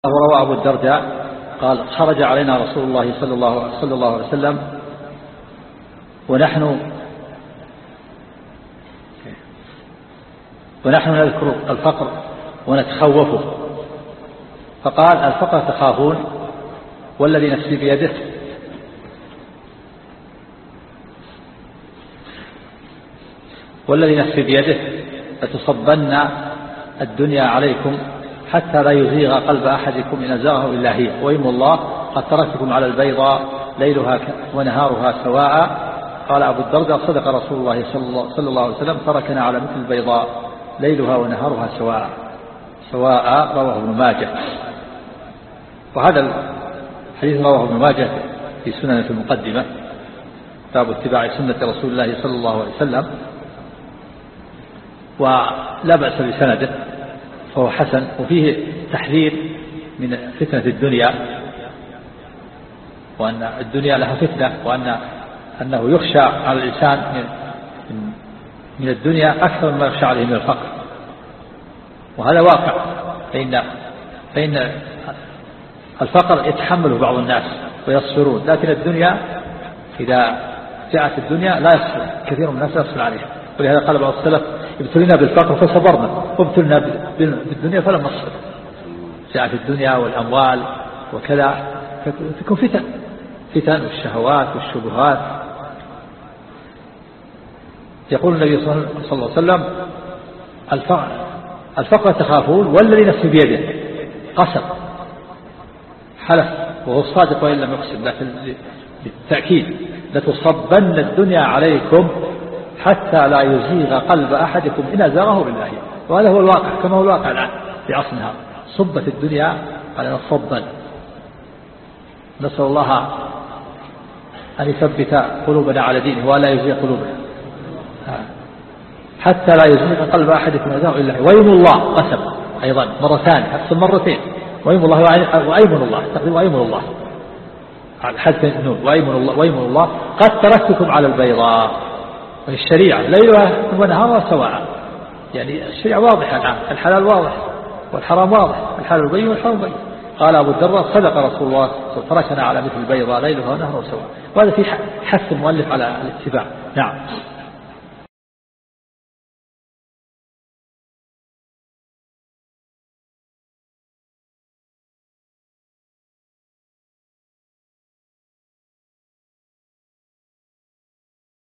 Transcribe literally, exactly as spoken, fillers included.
وروى أبو الدرداء قال: خرج علينا رسول الله صلى الله, صلى الله عليه وسلم ونحن ونحن نذكر الفقر ونتخوفه، فقال: الفقر تخافون والذي نفسي بيده والذي نفسي بيده لتصبن الدنيا عليكم حتى لا يزيغ قلب أحدكم إن أزاغه إلا هي، وإيم الله قد تركتكم على البيضاء ليلها ونهارها سواء. قال أبو الدرداء: صدق رسول الله صلى الله عليه وسلم، تركنا على مثل البيضاء ليلها ونهارها سواء سواء رواه ابن ماجه. وهذا الحديث رواه ابن ماجه في سنن في المقدمة، باب اتباع سنة رسول الله صلى الله عليه وسلم، ولا بأس بسنده فهو حسن، وفيه تحذير من فتنة الدنيا، وأن الدنيا لها فتنة، وأن أنه يخشى على الإنسان من, من الدنيا أكثر مما يخشى عليه من الفقر، وهذا واقع. فإن, فإن الفقر يتحمله بعض الناس ويصبرون، لكن الدنيا إذا جاءت الدنيا لا يصبر، كثير من الناس لا يصبر عليها. ولهذا قال بعض السلف: ابتلينا بالفقر فصبرنا، وابتلنا بالدنيا فلم نصبر. جاءت الدنيا والأموال وكذا، تكون فتن فتن والشهوات والشبهات. يقول النبي صلى الله عليه وسلم: الفقر, الفقر تخافون والذي نفسي بيده، قسم، حلف وهو الصادق وإن لم يقسم، لكن بالتأكيد: لتصبن الدنيا عليكم حتى لا يزيغ قلب أحدكم إن أزاغه إلا هي. وهذا هو الواقع كما هو الواقع الآن في عصرنا، صبت الدنيا على الصبا. نسأل الله أن يثبت قلوبنا على دينه ولا يزيغ قلوبنا حتى لا يزيغ قلب أحدكم إن أزاغه إلا هي. وأيم الله قسم أيضا مرتان، حتى مرتين. وأيم الله وأيم الله تقديم وأيم الله على حذف النون. وأيم الله وأيم الله قد تركتكم على البيضاء. والشريعة ليلها ونهارها سواء، يعني الشريعة واضحة الآن، الحلال واضح والحرام واضح، الحلال بين والحرام بين. قال أبو الدرداء: صدق رسول الله، تركنا على مثل البيضاء ليلها ونهارها سواء. وهذا في حث المؤلف على الاتباع. نعم.